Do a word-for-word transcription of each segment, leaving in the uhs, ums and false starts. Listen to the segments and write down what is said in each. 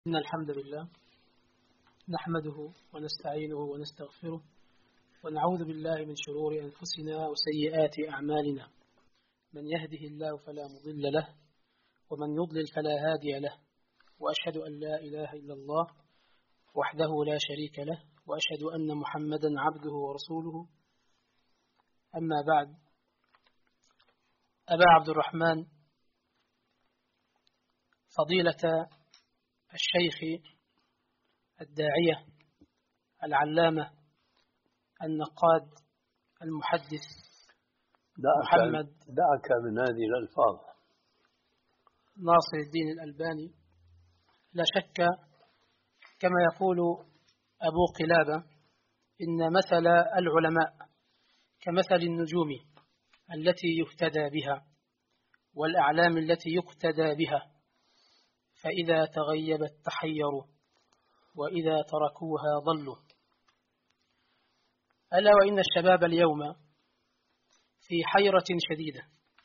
إن الحمد لله نحمده ونستعينه ونستغفره ونعوذ بالله من شرور أنفسنا وسيئات أعمالنا. من يهده الله فلا مضل له ومن يضلل فلا هادي له، وأشهد أن لا إله إلا الله وحده لا شريك له، وأشهد أن محمدا عبده ورسوله. أما بعد، أبا عبد الرحمن فضيلة الشيخ الداعية العلامة النقاد المحدث دعك محمد دعك من هذه الألفاظ ناصر الدين الألباني، لا شك كما يقول أبو قلابة إن مثل العلماء كمثل النجوم التي يهتدى بها والأعلام التي يقتدى بها، فإذا تغيبت تحيروا وإذا تركوها ضلوا. ألا وإن الشباب اليوم في حيرة شديدة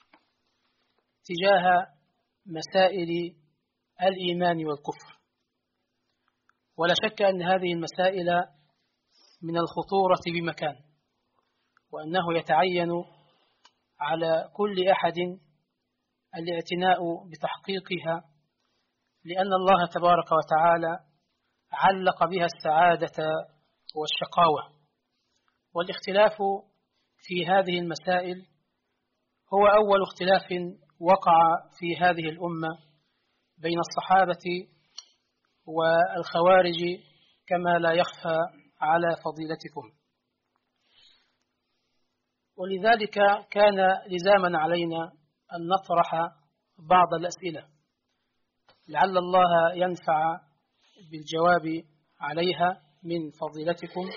تجاه مسائل الإيمان والكفر، ولا شك أن هذه المسائل من الخطورة بمكان، وأنه يتعين على كل أحد الاعتناء بتحقيقها، لأن الله تبارك وتعالى علق بها السعادة والشقاوة. والاختلاف في هذه المسائل هو أول اختلاف وقع في هذه الأمة بين الصحابة والخوارج، كما لا يخفى على فضيلتكم. ولذلك كان لزاما علينا أن نطرح بعض الأسئلة لعل الله ينفع بالجواب عليها من فضيلتكم.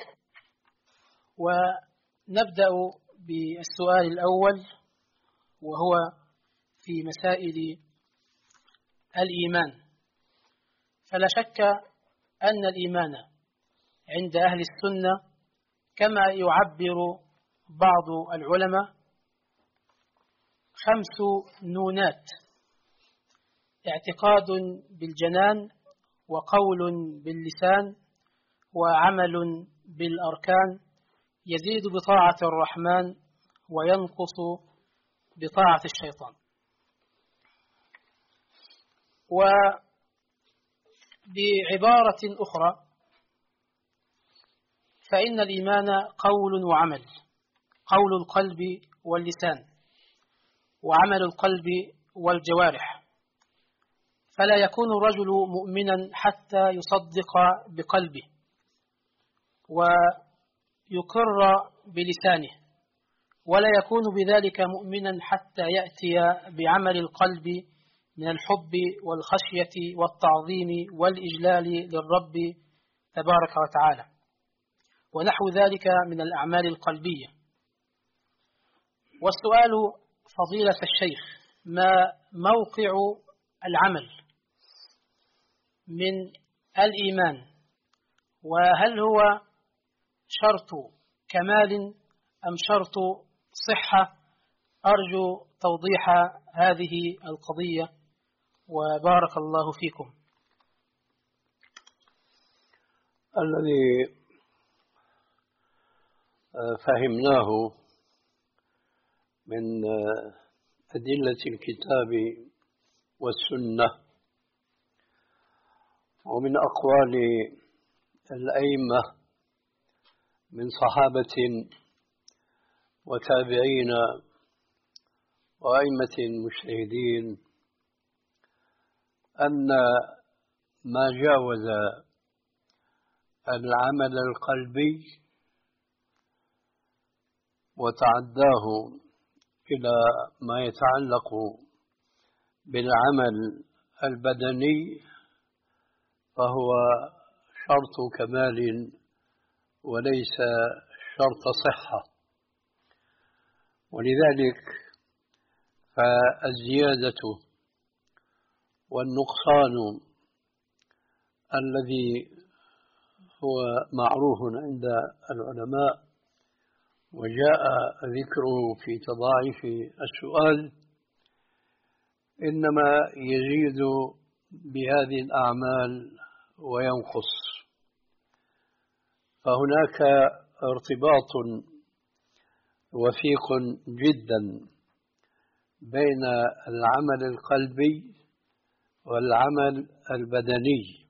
ونبدأ بالسؤال الأول، وهو في مسائل الإيمان. فلا شك أن الإيمان عند أهل السنة كما يعبر بعض العلماء خمس نونات: اعتقاد بالجنان، وقول باللسان، وعمل بالأركان، يزيد بطاعة الرحمن وينقص بطاعة الشيطان. وبعبارة أخرى فإن الإيمان قول وعمل، قول القلب واللسان، وعمل القلب والجوارح، فلا يكون الرجل مؤمنا حتى يصدق بقلبه ويقر بلسانه، ولا يكون بذلك مؤمنا حتى يأتي بعمل القلب من الحب والخشية والتعظيم والإجلال للرب تبارك وتعالى، ونحو ذلك من الأعمال القلبية. والسؤال فضيلة الشيخ: ما موقع العمل من الإيمان؟ وهل هو شرط كمال أم شرط صحة؟ أرجو توضيح هذه القضية، وبارك الله فيكم. الذي فهمناه من أدلة الكتاب والسنة ومن أقوال الأئمة من صحابة وتابعين وأئمة مجتهدين أن ما جاوز العمل القلبي وتعداه إلى ما يتعلق بالعمل البدني فهو شرط كمال وليس شرط صحة. ولذلك فالزيادة والنقصان الذي هو معروف عند العلماء وجاء ذكره في تضاعف السؤال إنما يزيد بهذه الأعمال وينقص. فهناك ارتباط وثيق جدا بين العمل القلبي والعمل البدني.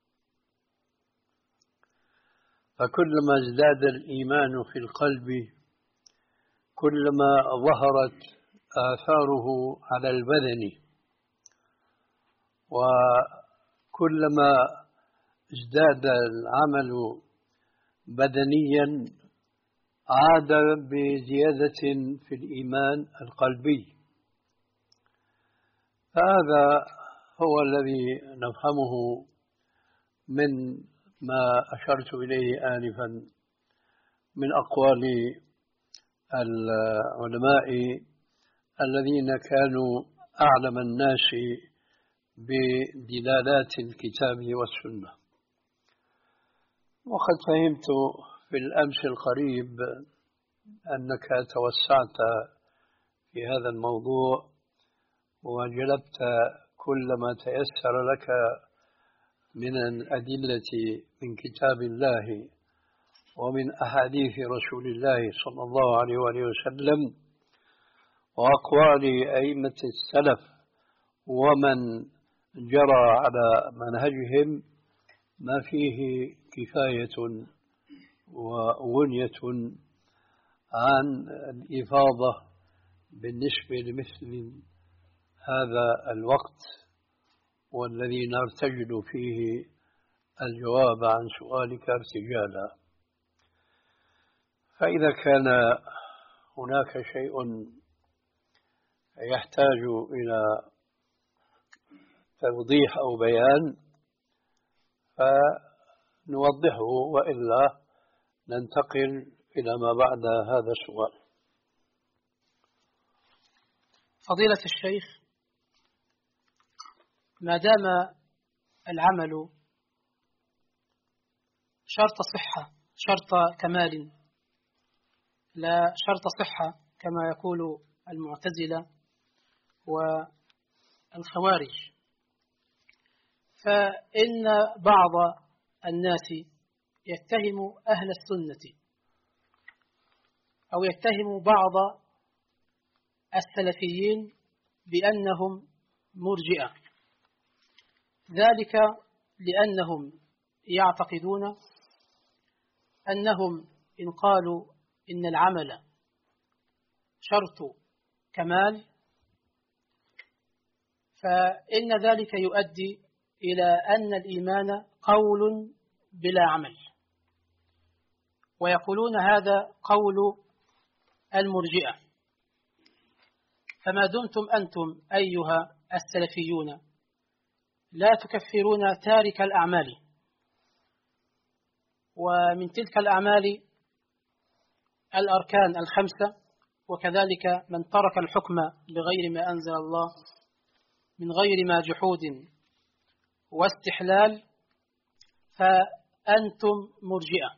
فكلما ازداد الإيمان في القلب كلما ظهرت آثاره على البدن، وكلما ازداد العمل بدنيا عاد بزيادة في الإيمان القلبي. فهذا هو الذي نفهمه من ما أشرت إليه آنفا من أقوال العلماء الذين كانوا أعلم الناس بدلالات الكتاب والسنة. وقد فهمت في الأمس القريب أنك توسعت في هذا الموضوع وجلبت كل ما تيسر لك من الأدلة من كتاب الله ومن أحاديث رسول الله صلى الله عليه وآله وسلم وأقوال أئمة السلف ومن جرى على منهجهم، ما فيه كفاية وغنية عن الإفاضة بالنسبة لمثل هذا الوقت والذي نرتجل فيه الجواب عن سؤالك ارتجالا. فإذا كان هناك شيء يحتاج إلى توضيح أو بيان فنوضحه، وإلا ننتقل إلى ما بعد هذا السؤال. فضيلة الشيخ، ما دام العمل شرط صحة، شرط كمال لا شرط صحة كما يقول المعتزلة والخوارج، فإن بعض الناس يتهم أهل السنة أو يتهم بعض السلفيين بأنهم مرجئة، ذلك لأنهم يعتقدون أنهم إن قالوا إن العمل شرط كمال فإن ذلك يؤدي إلى أن الإيمان قول بلا عمل، ويقولون هذا قول المرجئة. فما دمتم أنتم أيها السلفيون لا تكفرون تارك الأعمال، ومن تلك الأعمال الأركان الخمسة، وكذلك من ترك الحكم بغير ما أنزل الله من غير ما جحود واستحلال، فأنتم مرجئة.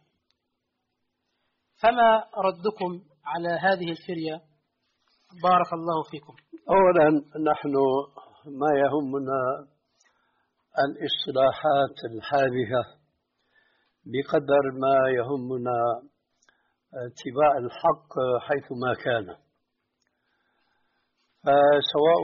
فما ردكم على هذه الفرية؟ بارك الله فيكم. أولا نحن ما يهمنا الاصطلاحات الحادثة بقدر ما يهمنا اتباع الحق حيث ما كان. فسواء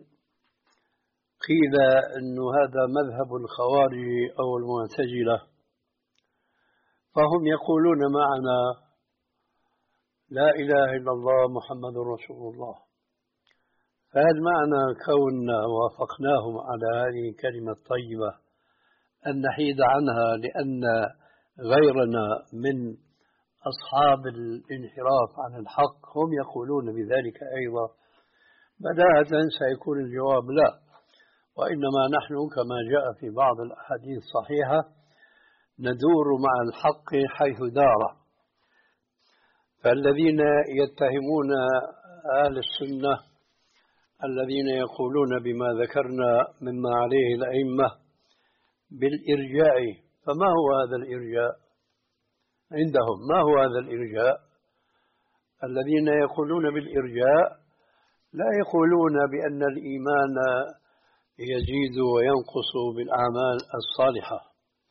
قيل أن هذا مذهب الخوارج أو المعتزلة فهم يقولون معنا لا إله إلا الله محمد رسول الله، فهل معنى كوننا وافقناهم على هذه الكلمة الطيبة أن نحيد عنها لأن غيرنا من أصحاب الانحراف عن الحق هم يقولون بذلك أيضا؟ بداهة سيكون الجواب لا، وإنما نحن كما جاء في بعض الأحاديث الصحيحة ندور مع الحق حيث دار. فالذين يتهمون أهل السنة الذين يقولون بما ذكرنا مما عليه الأئمة بالإرجاء، فما هو هذا الإرجاء عندهم؟ ما هو هذا الإرجاء؟ الذين يقولون بالإرجاء لا يقولون بأن الإيمان يزيد وينقص بالأعمال الصالحة،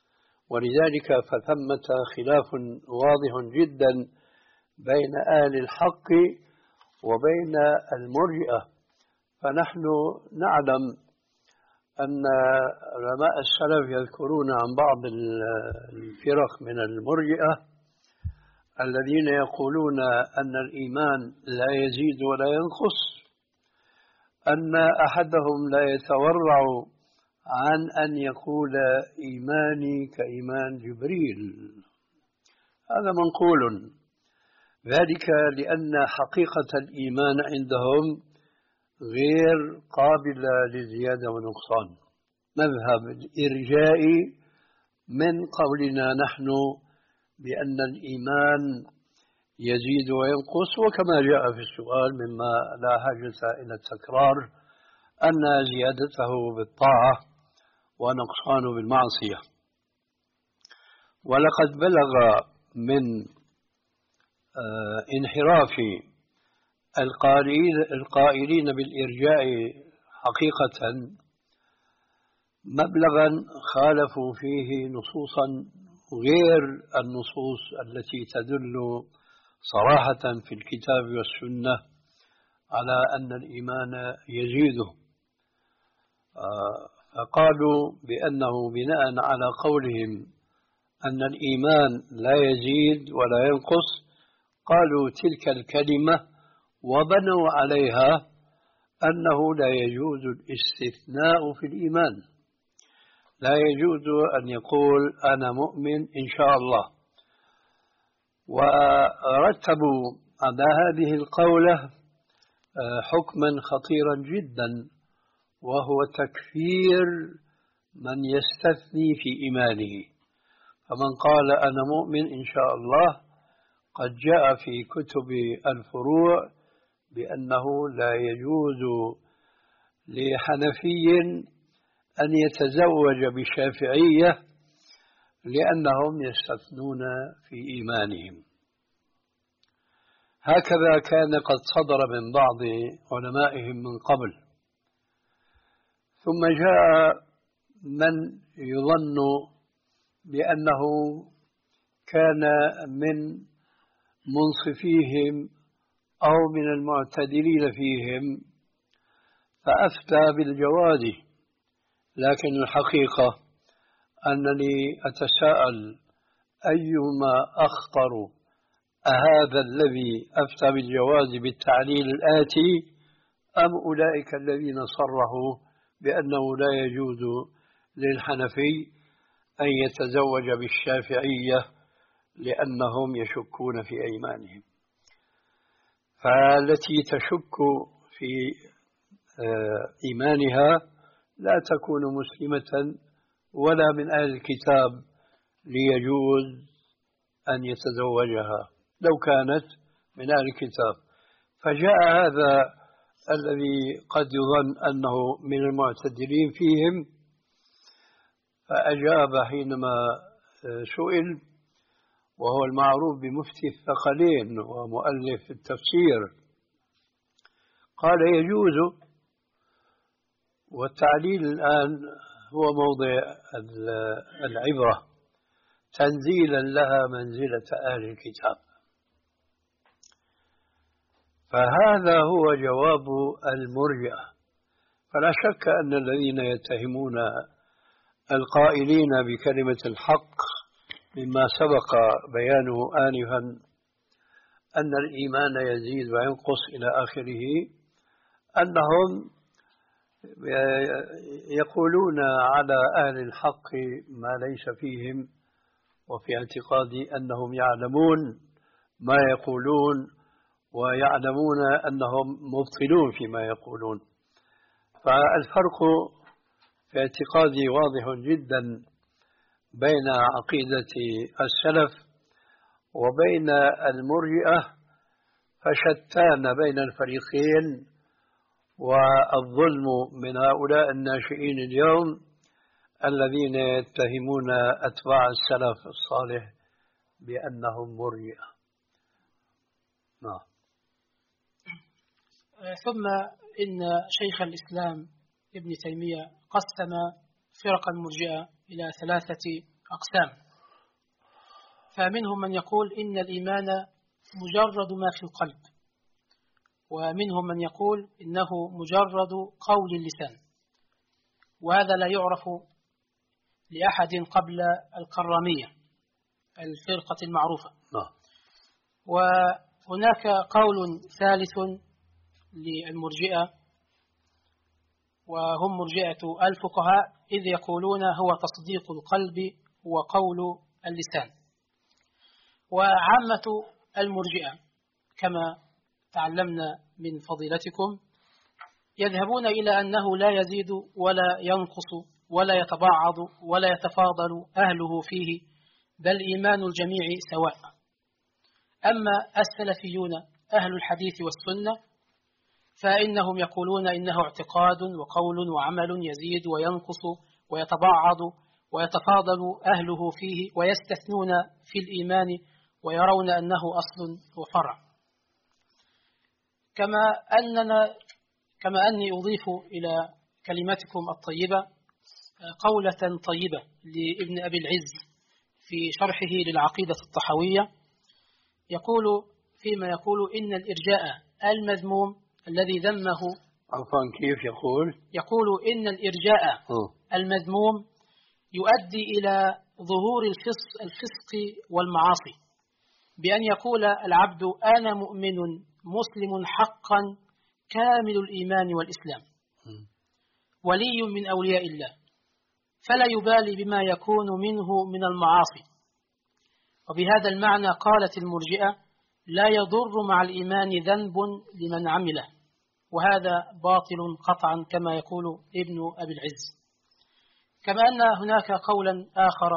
ولذلك فثمة خلاف واضح جدا بين أهل الحق وبين المرجئة. فنحن نعلم أن علماء السلف يذكرون عن بعض الفرق من المرجئة الذين يقولون أن الإيمان لا يزيد ولا ينقص، أن أحدهم لا يتورع عن أن يقول إيماني كإيمان جبريل. هذا منقول، ذلك لأن حقيقة الإيمان عندهم غير قابلة لزيادة ونقصان. مذهب الإرجاء من قولنا نحن بأن الإيمان يزيد وينقص، وكما جاء في السؤال مما لا حاجة إلى التكرار أن زيادته بالطاعة ونقصانه بالمعصية. ولقد بلغ من انحراف القائلين بالإرجاء حقيقة مبلغا خالفوا فيه نصوصا غير النصوص التي تدل صراحة في الكتاب والسنة على أن الإيمان يزيد. فقالوا بأنه بناء على قولهم أن الإيمان لا يزيد ولا ينقص، قالوا تلك الكلمة وبنوا عليها أنه لا يجوز الاستثناء في الإيمان، لا يجوز أن يقول أنا مؤمن إن شاء الله. ورتبوا على هذه القولة حكما خطيرا جدا، وهو تكفير من يستثني في إيمانه. فمن قال أنا مؤمن إن شاء الله قد جاء في كتب الفروع بأنه لا يجوز لحنفي أن يتزوج بشافعية لأنهم يستثنون في إيمانهم. هكذا كان قد صدر من بعض علمائهم من قبل. ثم جاء من يظن بأنه كان من منصفيهم أو من المعتدلين فيهم فأفتى بالجواز، لكن الحقيقة أنني أتساءل أيهما أخطر، أهذا الذي أفتى بالجواز بالتعليل الآتي أم أولئك الذين صرحوا بأنه لا يجوز للحنفي أن يتزوج بالشافعية لأنهم يشكون في أيمانهم؟ فالتي تشك في إيمانها لا تكون مسلمة ولا من أهل الكتاب ليجوز أن يتزوجها لو كانت من أهل الكتاب. فجاء هذا الذي قد يظن أنه من المعتدلين فيهم فأجاب حينما سئل، وهو المعروف بمفتي الثقلين ومؤلف التفسير، قال يجوز، والتعليل الآن هو موضع العبرة تنزيلا لها منزلة أهل الكتاب. فهذا هو جواب المرجئة. فلا شك أن الذين يتهمون القائلين بكلمة الحق مما سبق بيانه آنفا أن الإيمان يزيد وينقص إلى آخره، أنهم يقولون على أهل الحق ما ليس فيهم، وفي اعتقادي أنهم يعلمون ما يقولون ويعلمون أنهم مبطلون فيما يقولون. فالفرق في اعتقادي واضح جدا بين عقيدة السلف وبين المرجئة، فشتان بين الفريقين. والظلم من هؤلاء الناشئين اليوم الذين يتهمون أتباع السلف الصالح بأنهم مرجئة. نعم. ثم إن شيخ الإسلام ابن تيمية قسم فرق المرجئة إلى ثلاثة أقسام، فمنهم من يقول إن الإيمان مجرد ما في القلب، ومنهم من يقول إنه مجرد قول اللسان، وهذا لا يعرف لأحد قبل الكرامية الفرقة المعروفة. وهناك قول ثالث للمرجئة، وهم مرجئة الفقهاء، إذ يقولون هو تصديق القلب وقول اللسان. وعامة المرجئة كما تعلمنا من فضيلتكم يذهبون إلى أنه لا يزيد ولا ينقص ولا يتبعض ولا يتفاضل أهله فيه، بل إيمان الجميع سواء. أما السلفيون أهل الحديث والسنة فإنهم يقولون إنه اعتقاد وقول وعمل يزيد وينقص ويتبعض ويتفاضل أهله فيه، ويستثنون في الإيمان ويرون أنه أصل وفرع. كما أننا كما أني أضيف إلى كلمتكم الطيبة قولة طيبة لابن أبي العز في شرحه للعقيدة الطحوية، يقول فيما يقول إن الإرجاء المذموم الذي ذمه، عفوا كيف يقول؟ يقول إن الإرجاء م. المذموم يؤدي إلى ظهور الفسق, الفسق والمعاصي، بأن يقول العبد أنا مؤمن مسلم حقا كامل الإيمان والإسلام م. ولي من أولياء الله، فلا يبالي بما يكون منه من المعاصي. وبهذا المعنى قالت المرجئة لا يضر مع الإيمان ذنب لمن عمله، وهذا باطل قطعا كما يقول ابن أبي العز. كما أن هناك قولا آخر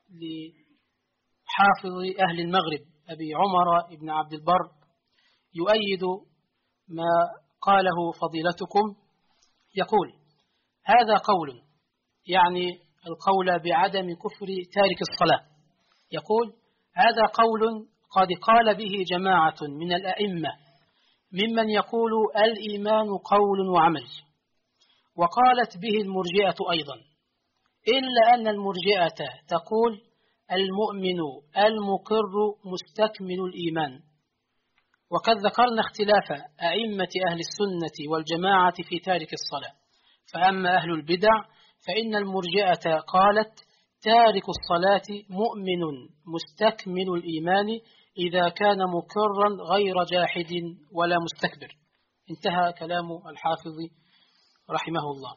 لحافظ أهل المغرب أبي عمر بن عبد البر يؤيد ما قاله فضيلتكم، يقول هذا قول، يعني القول بعدم كفر تارك الصلاة، يقول هذا قول قد قال به جماعة من الأئمة ممن يقول الإيمان قول وعمل، وقالت به المرجئة أيضا، إلا أن المرجئة تقول المؤمن المقر مستكمل الإيمان. وقد ذكرنا اختلاف أئمة أهل السنة والجماعة في تارك الصلاة، فأما أهل البدع فإن المرجئة قالت تارك الصلاة مؤمن مستكمل الإيمان إذا كان مقرا غير جاحد ولا مستكبر. انتهى كلام الحافظ رحمه الله.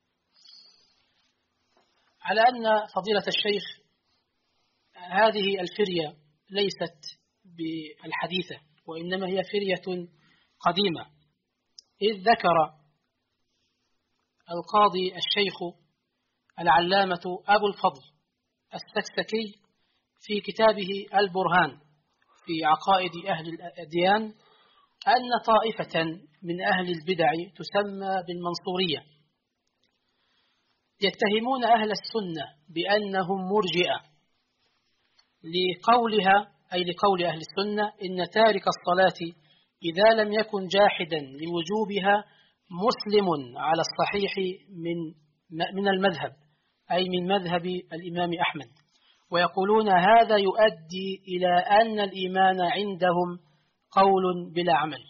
على أن فضيلة الشيخ هذه الفرية ليست بالحديثة، وإنما هي فرية قديمة، إذ ذكر القاضي الشيخ العلامة أبو الفضل السكسكي في كتابه البرهان في عقائد أهل الأديان أن طائفة من أهل البدع تسمى بالمنصورية يتهمون أهل السنة بأنهم مرجئة لقولها، أي لقول أهل السنة إن تارك الصلاة إذا لم يكن جاحدا لوجوبها مسلم على الصحيح من من المذهب، أي من مذهب الإمام أحمد، ويقولون هذا يؤدي إلى أن الإيمان عندهم قول بلا عمل.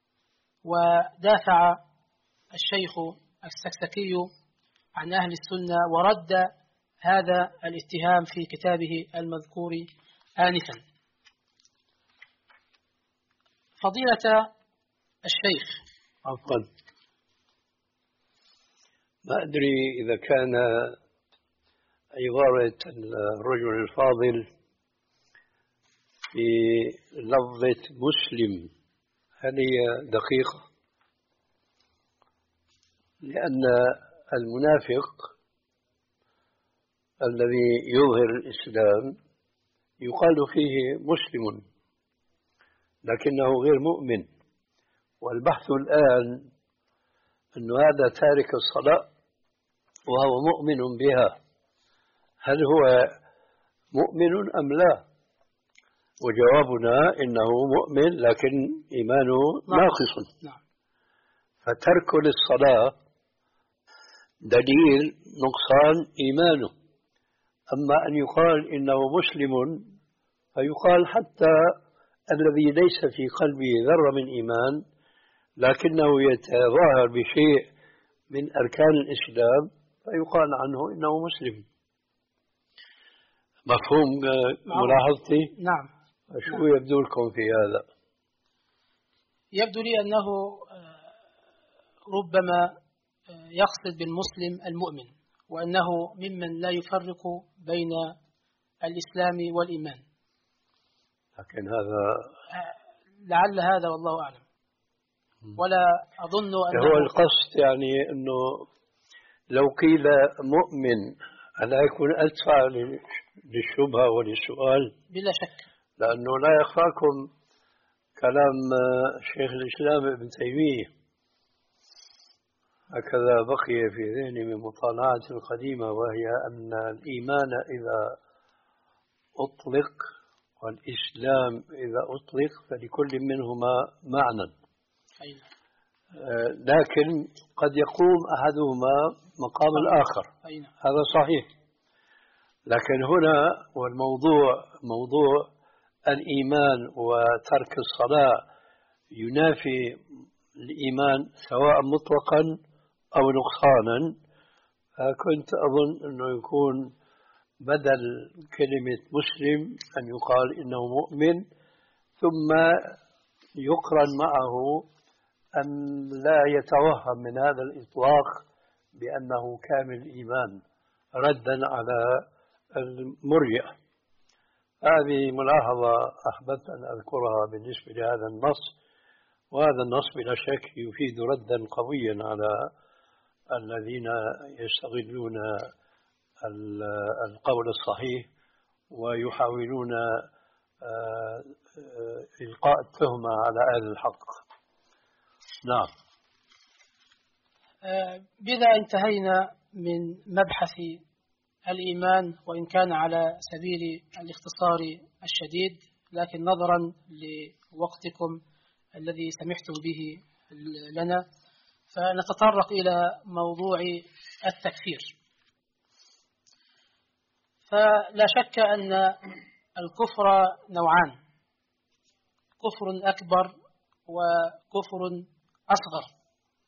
ودافع الشيخ السكسكي عن أهل السنة ورد هذا الاتهام في كتابه المذكور آنفا. فضيلة الشيخ، عفوا ما أدري إذا كان عبارة الرجل الفاضل في لفظة مسلم هل هي دقيقة؟ لأن المنافق الذي يظهر الإسلام يقال فيه مسلم لكنه غير مؤمن، والبحث الآن أن هذا تارك الصلاة وهو مؤمن بها، هل هو مؤمن أم لا؟ وجوابنا إنه مؤمن لكن إيمانه ناقص. نعم. فترك للصلاة دليل نقصان إيمانه، أما أن يقال إنه مسلم فيقال حتى الذي ليس في قلبه ذرة من إيمان لكنه يتظاهر بشيء من أركان الإسلام فيقال عنه إنه مسلم. مفهوم ملاحظتي؟ نعم. شو نعم. يبدو لكم في هذا؟ يبدو لي أنه ربما يقصد بالمسلم المؤمن، وأنه ممن لا يفرق بين الإسلام والإيمان. لكن هذا لعل هذا والله أعلم، ولا أظن أنه هو القصد، يعني أنه لو قيل مؤمن ألا يكون أدفع للشبهة وللسؤال؟ بلا شك، لأنه لا يخفاكم كلام شيخ الإسلام ابن تيمية، هكذا بقي في ذهني من مطالعات القديمة، وهي أن الإيمان إذا أطلق والإسلام إذا أطلق فلكل منهما معنى، لكن قد يقوم أحدهما مقام الآخر، هذا صحيح. لكن هنا والموضوع موضوع الإيمان وترك الصلاة ينافي الإيمان سواء مطلقا أو نقصانا، كنت أظن أنه يكون بدل كلمة مسلم أن يقال إنه مؤمن، ثم يقرن معه أن لا يتوهم من هذا الإطلاق بأنه كامل الإيمان ردا على المرجئة. هذه ملاحظة أحببت أن أذكرها بالنسبة لهذا النص، وهذا النص بلا شك يفيد ردا قويا على الذين يستغلون القول الصحيح ويحاولون إلقاء التهمة على أهل الحق. نعم. بذا انتهينا من مبحث الإيمان، وإن كان على سبيل الاختصار الشديد، لكن نظرا لوقتكم الذي سمحتم به لنا فنتطرق إلى موضوع التكفير. فلا شك أن الكفر نوعان: كفر أكبر وكفر أصغر.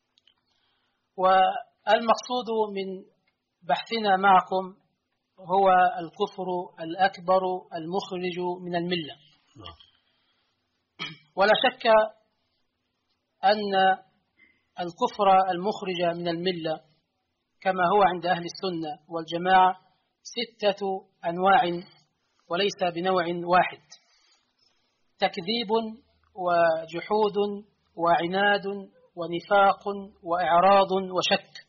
والمقصود من بحثنا معكم هو الكفر الأكبر المخرج من الملة. ولا شك أن الكفر المخرج من الملة كما هو عند أهل السنة والجماعة ستة أنواع وليس بنوع واحد: تكذيب وجحود وعناد ونفاق وإعراض وشك.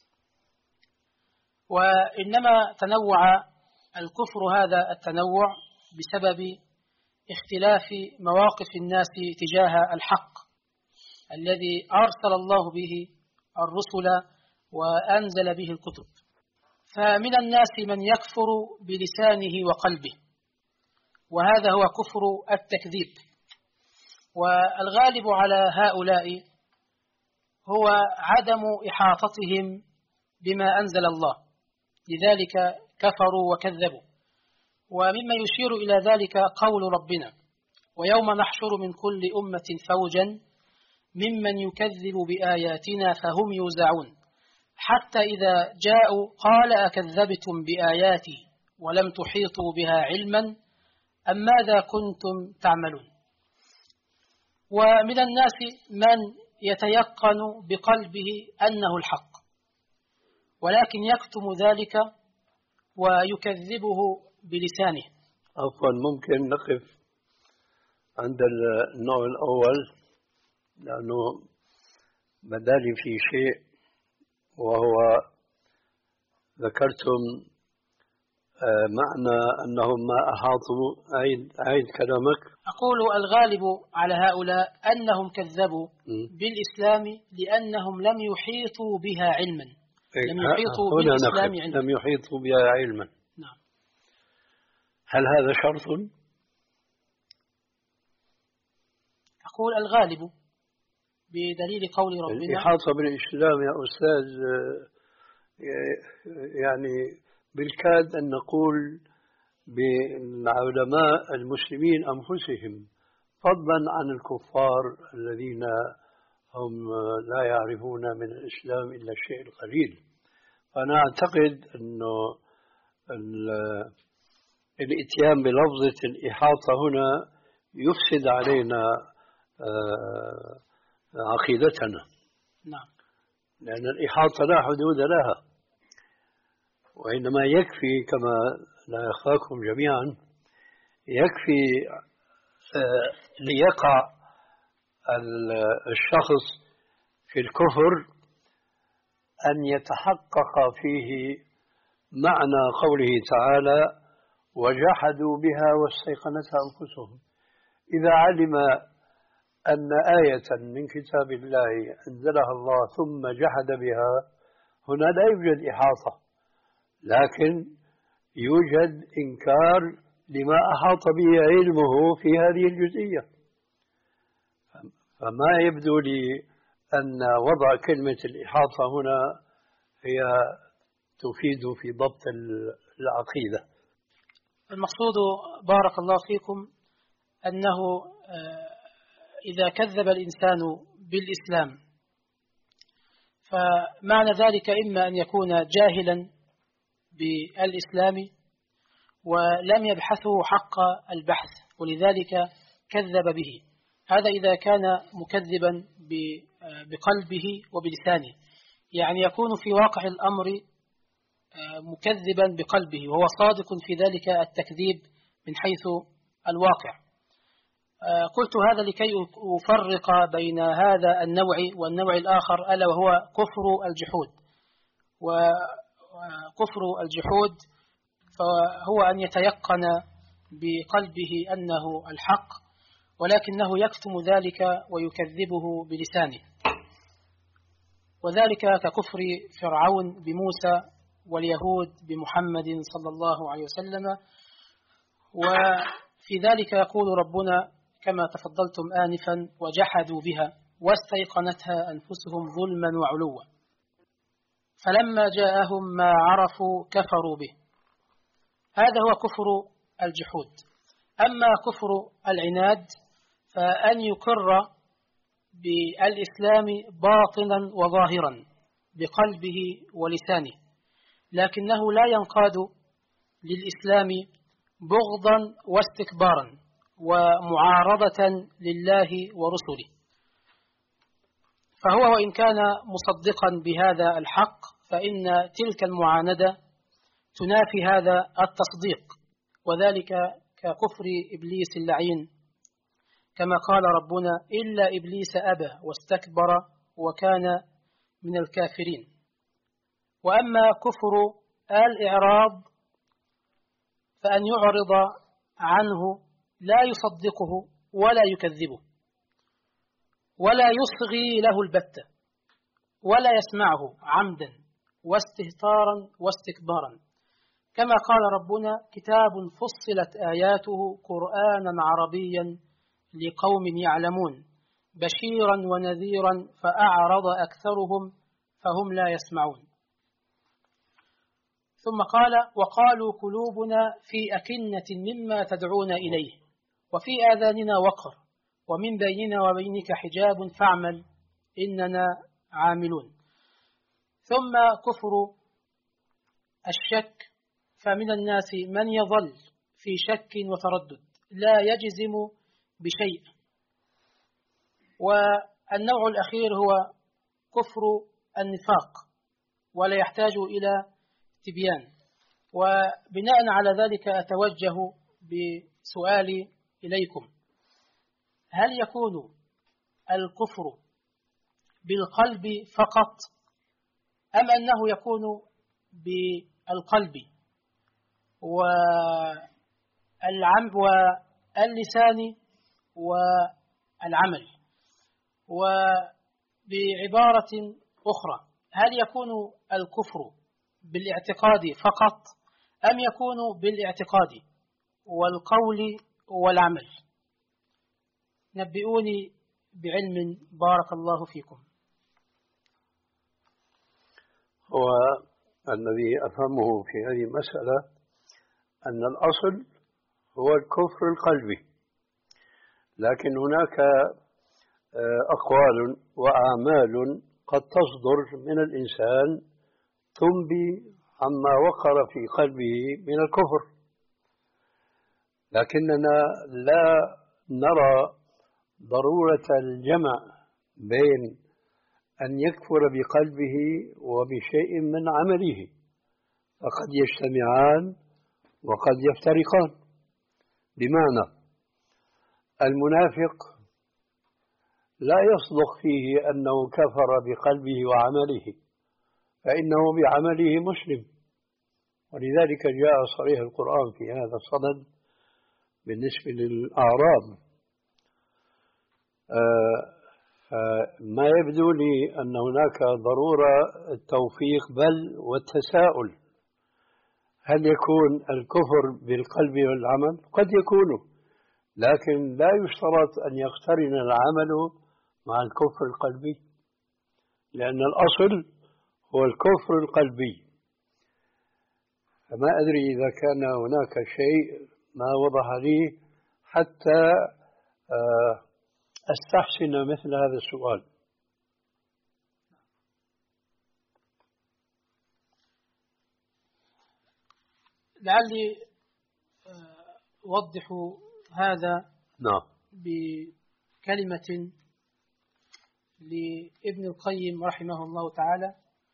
وإنما تنوع الكفر هذا التنوع بسبب اختلاف مواقف الناس تجاه الحق الذي أرسل الله به الرسل وأنزل به الكتب. فمن الناس من يكفر بلسانه وقلبه، وهذا هو كفر التكذيب. والغالب على هؤلاء هو عدم إحاطتهم بما أنزل الله، لذلك كفروا وكذبوا. ومما يشير إلى ذلك قول ربنا: ويوم نحشر من كل أمة فوجا ممن يكذب بآياتنا فهم يوزعون حتى إذا جاءوا قال أكذبتم بآياتي ولم تحيطوا بها علما أم ماذا كنتم تعملون. ومن الناس من يتيقن بقلبه أنه الحق ولكن يكتم ذلك ويكذبه بلسانه. عفوا، ممكن نقف عند النوع الأول لأنه بدالي في شيء، وهو ذكرتم معنى أنهم ما أحاطوا. أعيد, أعيد كلامك. أقول الغالب على هؤلاء أنهم كذبوا م. بالإسلام لأنهم لم يحيطوا بها علما. لم يحيطوا بالإسلام علما. لم يحيطوا بها علما. نعم. هل هذا شرط؟ أقول الغالب بدليل قول ربنا: الإحاطة بالإسلام يا أستاذ يعني بالكاد أن نقول بالعلماء المسلمين أنفسهم، فضلا عن الكفار الذين هم لا يعرفون من الإسلام إلا الشيء القليل. فأنا أعتقد أنه الإتيان بلفظة الإحاطة هنا يفسد علينا عقيدتنا. نعم. لأن الإحاطة لا حدود لها، وإنما يكفي كما لا يخفاكم جميعا، يكفي ليقع الشخص في الكفر أن يتحقق فيه معنى قوله تعالى وجحدوا بها واستيقنتها أنفسهم. إذا علم أن آية من كتاب الله أنزلها الله ثم جحد بها، هنا لا يوجد إحاطة، لكن يوجد إنكار لما أحاط به علمه في هذه الجزئية. فما يبدو لي أن وضع كلمة الإحاطة هنا هي تفيد في ضبط العقيدة. المقصود بارك الله فيكم أنه إذا كذب الإنسان بالإسلام فمعنى ذلك إما أن يكون جاهلا بالإسلام ولم يبحثه حق البحث ولذلك كذب به. هذا إذا كان مكذبا بقلبه وبلسانه، يعني يكون في واقع الأمر مكذبا بقلبه وهو صادق في ذلك التكذيب من حيث الواقع. قلت هذا لكي أفرق بين هذا النوع والنوع الآخر، ألا وهو كفر الجحود. وكفر الجحود فهو أن يتيقن بقلبه أنه الحق ولكنه يكتم ذلك ويكذبه بلسانه، وذلك ككفر فرعون بموسى واليهود بمحمد صلى الله عليه وسلم. وفي ذلك يقول ربنا كما تفضلتم آنفا وجحدوا بها واستيقنتها أنفسهم ظلما وعلوا فلما جاءهم ما عرفوا كفروا به. هذا هو كفر الجحود. أما كفر العناد فأن يقر بالإسلام باطنا وظاهرا بقلبه ولسانه، لكنه لا ينقاد للإسلام بغضا واستكبارا ومعارضة لله ورسله. فهو وإن كان مصدقا بهذا الحق فإن تلك المعاندة تنافي هذا التصديق، وذلك ككفر إبليس اللعين كما قال ربنا إلا إبليس أبى واستكبر وكان من الكافرين. وأما كفر الإعراض فأن يعرض عنه لا يصدقه ولا يكذبه ولا يصغي له البتة ولا يسمعه عمدا واستهتارا واستكبارا، كما قال ربنا كتاب فصلت آياته قرآنا عربيا لقوم يعلمون بشيرا ونذيرا فأعرض أكثرهم فهم لا يسمعون. ثم قال وقالوا قلوبنا في أكنة مما تدعون إليه وفي آذاننا وقر ومن بيننا وبينك حجاب فاعمل إننا عاملون. ثم كفر الشك، فمن الناس من يظل في شك وتردد لا يجزم بشيء. والنوع الأخير هو كفر النفاق ولا يحتاج إلى تبيان. وبناء على ذلك أتوجه بسؤالي إليكم: هل يكون الكفر بالقلب فقط أم أنه يكون بالقلب والعم واللسان والعمل؟ وبعبارة أخرى، هل يكون الكفر بالاعتقاد فقط أم يكون بالاعتقاد والقول والعمل؟ نبئوني بعلم بارك الله فيكم. هو الذي أفهمه في هذه المسألة أن الأصل هو الكفر القلبي، لكن هناك أقوال وأعمال قد تصدر من الإنسان تنبي عما وقر في قلبه من الكفر، لكننا لا نرى ضرورة الجمع بين أن يكفر بقلبه وبشيء من عمله، فقد يجتمعان وقد يفترقان. بمعنى المنافق لا يصدق فيه أنه كفر بقلبه وعمله، فإنه بعمله مسلم، ولذلك جاء صريح القرآن في هذا الصدد بالنسبة للأعراب. آه ما يبدو لي أن هناك ضرورة التوفيق بل والتساؤل، هل يكون الكفر بالقلب والعمل؟ قد يكون، لكن لا يشترط أن يقترن العمل مع الكفر القلبي، لأن الأصل هو الكفر القلبي. فما أدري إذا كان هناك شيء ما وضح لي حتى أستحسن مثل هذا السؤال. لعلي أوضح هذا نعم بكلمة لابن القيم رحمه الله تعالى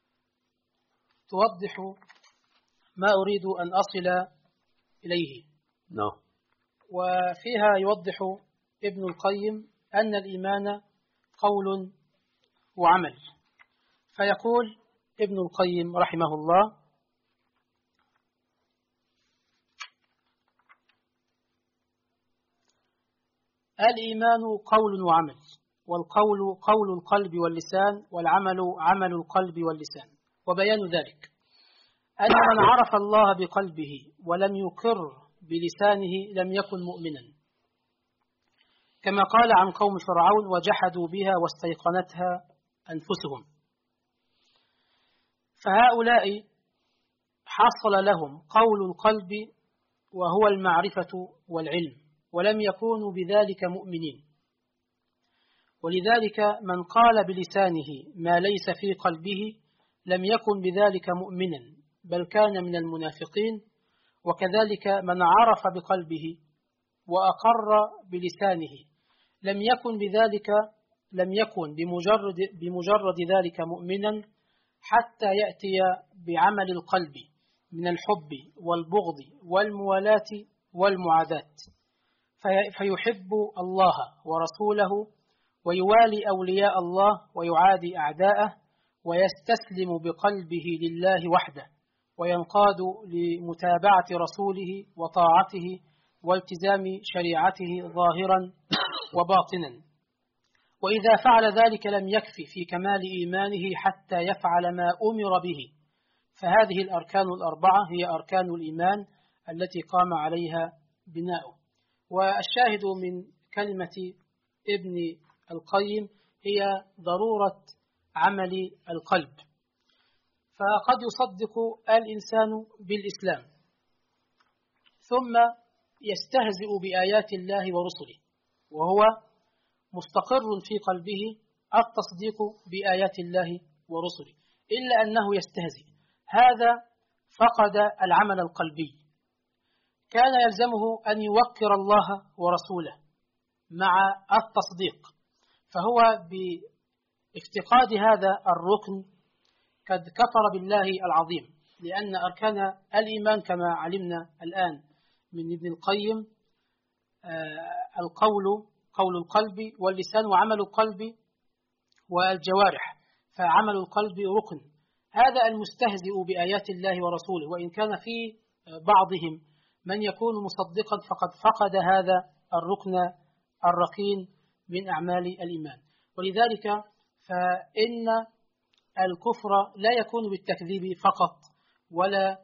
توضح ما أريد أن أصل إليه. نعم. وفيها يوضح ابن القيم أن الإيمان قول وعمل، فيقول ابن القيم رحمه الله: الإيمان قول وعمل، والقول قول القلب واللسان، والعمل عمل القلب واللسان. وبيان ذلك أن من عرف الله بقلبه ولم يقر بلسانه لم يكن مؤمنا، كما قال عن قوم فرعون: وجحدوا بها واستيقنتها أنفسهم. فهؤلاء حصل لهم قول القلب وهو المعرفة والعلم، ولم يكونوا بذلك مؤمنين. ولذلك من قال بلسانه ما ليس في قلبه لم يكن بذلك مؤمنا، بل كان من المنافقين. وكذلك من عرف بقلبه وأقر بلسانه لم يكن بذلك لم يكن بمجرد بمجرد ذلك مؤمنا، حتى يأتي بعمل القلب من الحب والبغض والموالاة والمعاداة، فيحب الله ورسوله ويوالي أولياء الله ويعادي أعداءه، ويستسلم بقلبه لله وحده، وينقاد لمتابعة رسوله وطاعته والتزام شريعته ظاهرا وباطنا. وإذا فعل ذلك لم يكفي في كمال إيمانه حتى يفعل ما أمر به. فهذه الأركان الأربعة هي أركان الإيمان التي قام عليها بناؤه. والشاهد من كلمة ابن القيم هي ضرورة عمل القلب. فقد يصدق الإنسان بالإسلام ثم يستهزئ بآيات الله ورسله، وهو مستقر في قلبه التصديق بآيات الله ورسله، إلا أنه يستهزئ. هذا فقد العمل القلبي. كان يلزمه أن يوقر الله ورسوله مع التصديق، فهو بافتقاد هذا الركن قد كفر بالله العظيم، لأن أركان الإيمان كما علمنا الآن من ابن القيم القول قول القلب واللسان وعمل القلب والجوارح، فعمل القلب ركن. هذا المستهزئ بآيات الله ورسوله، وإن كان في بعضهم من يكون مصدقا فقد فقد هذا الركن الركين من أعمال الإيمان. ولذلك فإن الكفر لا يكون بالتكذيب فقط، ولا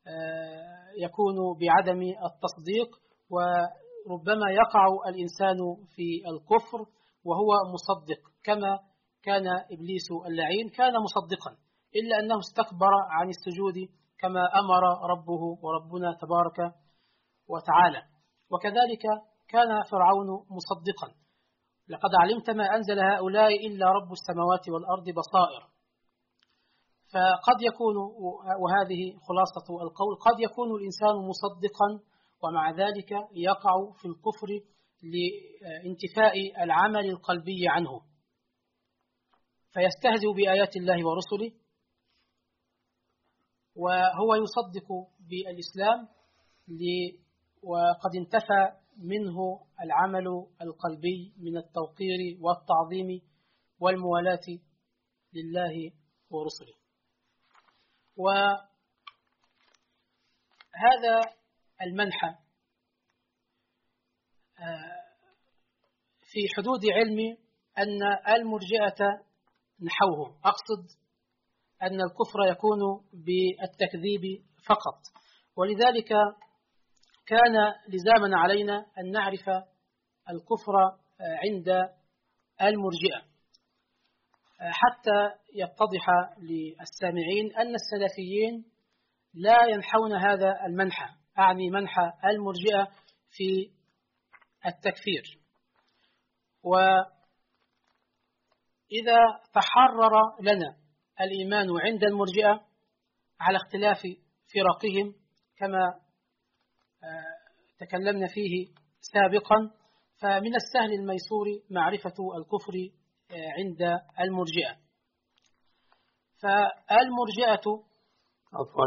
يكون بعدم التصديق، وربما يقع الإنسان في الكفر وهو مصدق، كما كان إبليس اللعين كان مصدقا، إلا أنه استكبر عن السجود كما أمر ربه وربنا تبارك وتعالى. وكذلك كان فرعون مصدقا: لقد علمت ما أنزل هؤلاء إلا رب السماوات والأرض بصائر. فقد يكون، وهذه خلاصة القول، قد يكون الإنسان مصدقا ومع ذلك يقع في الكفر لانتفاء العمل القلبي عنه، فيستهزئ بآيات الله ورسله، وهو يصدق بالإسلام وقد انتفى منه العمل القلبي من التوقير والتعظيم والموالاة لله ورسله. وهذا المنحى في حدود علمي أن المرجئة نحوهم، أقصد أن الكفر يكون بالتكذيب فقط، ولذلك كان لزاما علينا أن نعرف الكفر عند المرجئة حتى يتضح للسامعين أن السلفيين لا ينحون هذا المنحى، أعني منحى المرجئة في التكفير. وإذا تحرر لنا الإيمان عند المرجئة على اختلاف فرقهم كما تكلمنا فيه سابقا، فمن السهل الميسور معرفة الكفر عند المرجئة. فالمرجئة عفوا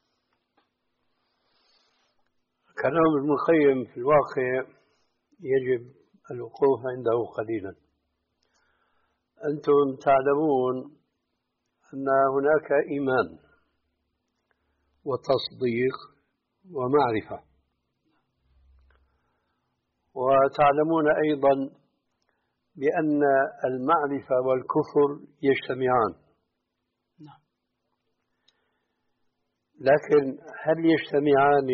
كلام ابن القيم في الواقع يجب الوقوف عنده قليلا. أنتم تعلمون أن هناك إيمان وتصديق ومعرفة، وتعلمون أيضا بأن المعرفة والكفر يجتمعان، لكن هل يجتمعان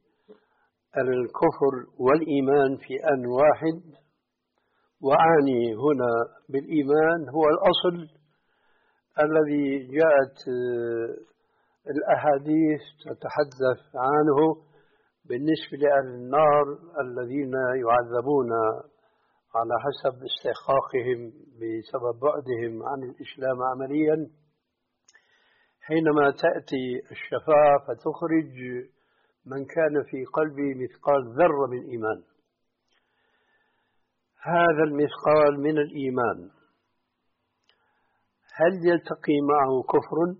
الكفر والإيمان في آن واحد؟ وأعني هنا بالإيمان هو الأصل الذي جاءت الأحاديث تتحدث عنه بالنسبة لأهل النار الذين يعذبون على حسب استحقاقهم بسبب بعدهم عن الإسلام عمليا، حينما تأتي الشفاعة فتخرج من كان في قلبه مثقال ذرة من إيمان. هذا المثقال من الإيمان هل يلتقي معه كفر؟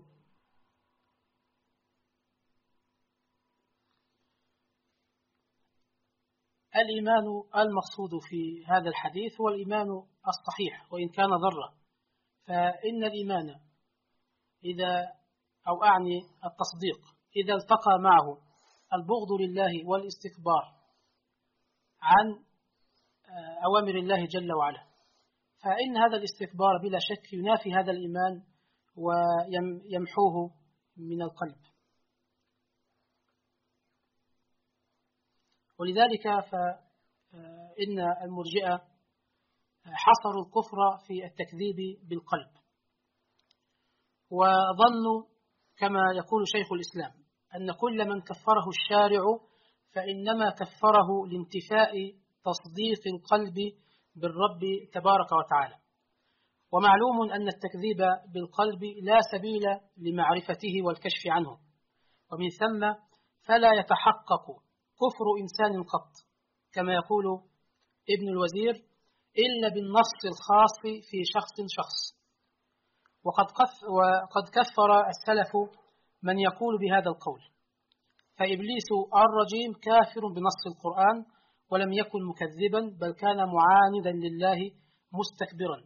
الإيمان المقصود في هذا الحديث هو الإيمان الصحيح وإن كان ذرة. فإن الإيمان إذا أو أعني التصديق إذا التقى معه البغض لله والاستكبار عن أوامر الله جل وعلا، فإن هذا الاستكبار بلا شك ينافي هذا الإيمان ويمحوه من القلب. ولذلك فإن المرجئة حصروا الكفر في التكذيب بالقلب، وظنوا كما يقول شيخ الإسلام أن كل من كفره الشارع فإنما كفره لانتفاء تصديق القلب بالرب تبارك وتعالى. ومعلوم أن التكذيب بالقلب لا سبيل لمعرفته والكشف عنه، ومن ثم فلا يتحقق كفر إنسان قط كما يقول ابن الوزير إلا بالنص الخاص في شخص شخص. وقد وقد كفر السلف من يقول بهذا القول، فإبليس الرجيم كافر بنص القرآن ولم يكن مكذبا بل كان معاندا لله مستكبرا.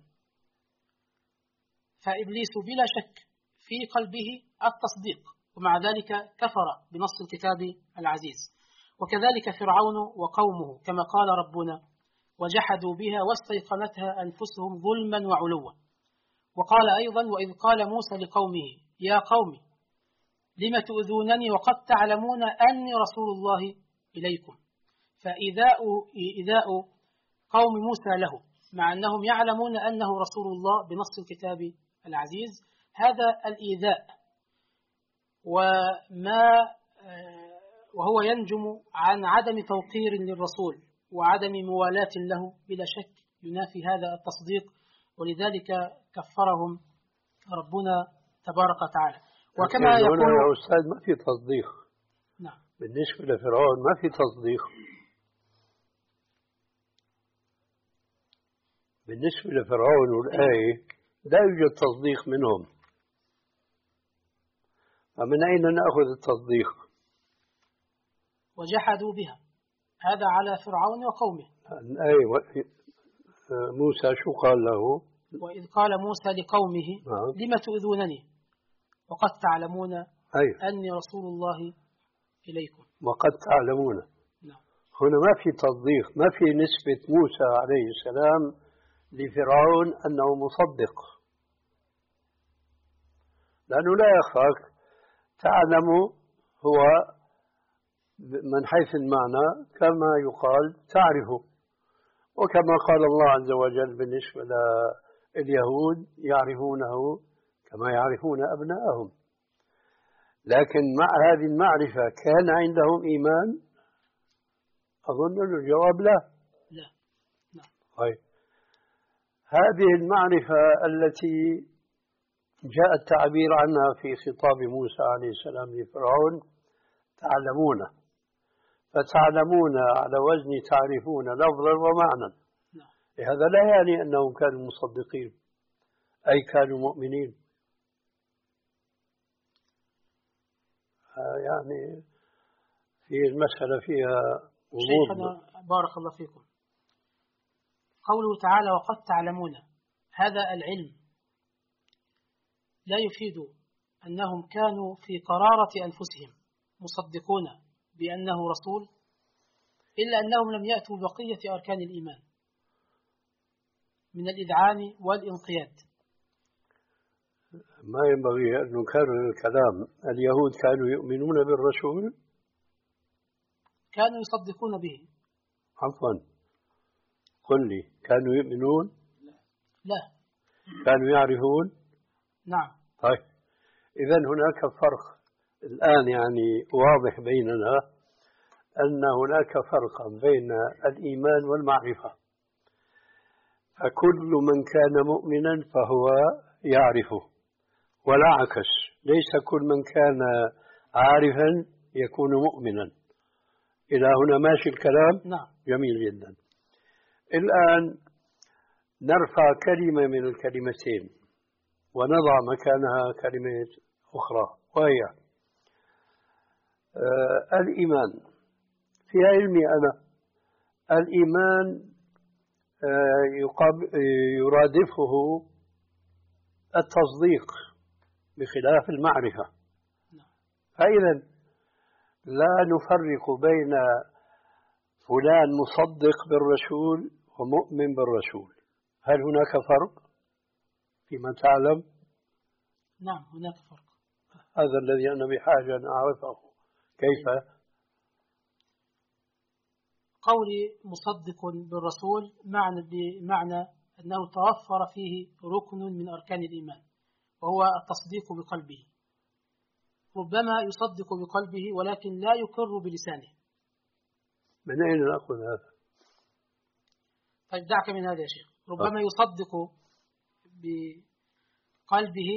فإبليس بلا شك في قلبه التصديق ومع ذلك كفر بنص الكتاب العزيز. وكذلك فرعون وقومه كما قال ربنا وجحدوا بها واستيقنتها أنفسهم ظلما وعلوا. وقال أيضا وإذ قال موسى لقومه يا قوم لم تؤذونني وقد تعلمون أني رسول الله إليكم. فإيذاء إيذاء قوم موسى له مع أنهم يعلمون أنه رسول الله بنص الكتاب العزيز، هذا الإيذاء وما وهو ينجم عن عدم توقير للرسول وعدم موالاة له بلا شك ينافي هذا التصديق، ولذلك كفرهم ربنا تبارك وتعالى. وكما يقول يا أستاذ ما في تصديق. نعم. بالنسبة لفرعون ما في تصديق. بالنسبة لفرعون والآية لا يوجد تصديق منهم، فمن أين نأخذ التصديق؟ وجحدوا بها، هذا على فرعون وقومه. الآية موسى شو قال له؟ وإذ قال موسى لقومه آه. لم تؤذونني وقد تعلمون أيوة. أني رسول الله إليكم. وقد تعلمون. نعم. هنا ما في تصديق، ما في نسبة موسى عليه السلام لفرعون أنه مصدق، لأنه لا يخفاك تعلم هو من حيث المعنى كما يقال تعرف، وكما قال الله عز وجل بالنسبة لليهود يعرفونه كما يعرفون أبنائهم. لكن مع هذه المعرفة كان عندهم إيمان؟ أظن الجواب لا. لا. لا. طيب هذه المعرفة التي جاء التعبير عنها في خطاب موسى عليه السلام لفرعون تعلمون، فتعلمون على وزن تعرفون لفظا ومعنى. هذا لا يعني أنهم كانوا مصدقين أي كانوا مؤمنين. يعني في المسألة فيها شيخنا بارك الله فيكم، قوله تعالى وقد تعلمون، هذا العلم لا يفيد أنهم كانوا في قرارة أنفسهم مصدقون بأنه رسول، إلا أنهم لم يأتوا بقية أركان الإيمان من الإذعان والإنقياد. ما ينبغي أن نكرر الكلام. اليهود كانوا يؤمنون بالرسول، كانوا يصدقون به. عفوا قل لي، كانوا يؤمنون؟ لا. كانوا يعرفون؟ نعم. طيب إذن هناك فرق الآن يعني واضح بيننا أن هناك فرقا بين الإيمان والمعرفة، فكل من كان مؤمنا فهو يعرفه، ولا عكس، ليس كل من كان عارفا يكون مؤمنا. إلى هنا ماشي الكلام؟ نعم. جميل جدا. الآن نرفع كلمة من الكلمتين ونضع مكانها كلمة أخرى، وهي آه الإيمان. في علمي أنا الإيمان آه يرادفه التصديق بخلاف المعرفة. فإذا لا نفرق بين فلان مصدق بالرسول ومؤمن بالرسول. هل هناك فرق فيما تعلم؟ نعم هناك فرق. هذا الذي أنا بحاجة أن أعرفه. كيف؟ قولي مصدق بالرسول معنى بمعنى أنه توفر فيه ركن من أركان الإيمان وهو التصديق بقلبه. ربما يصدق بقلبه ولكن لا يقر بلسانه. من أين نأخذ هذا؟ طيب دعك من هذا يا شيخ. ربما يصدق بقلبه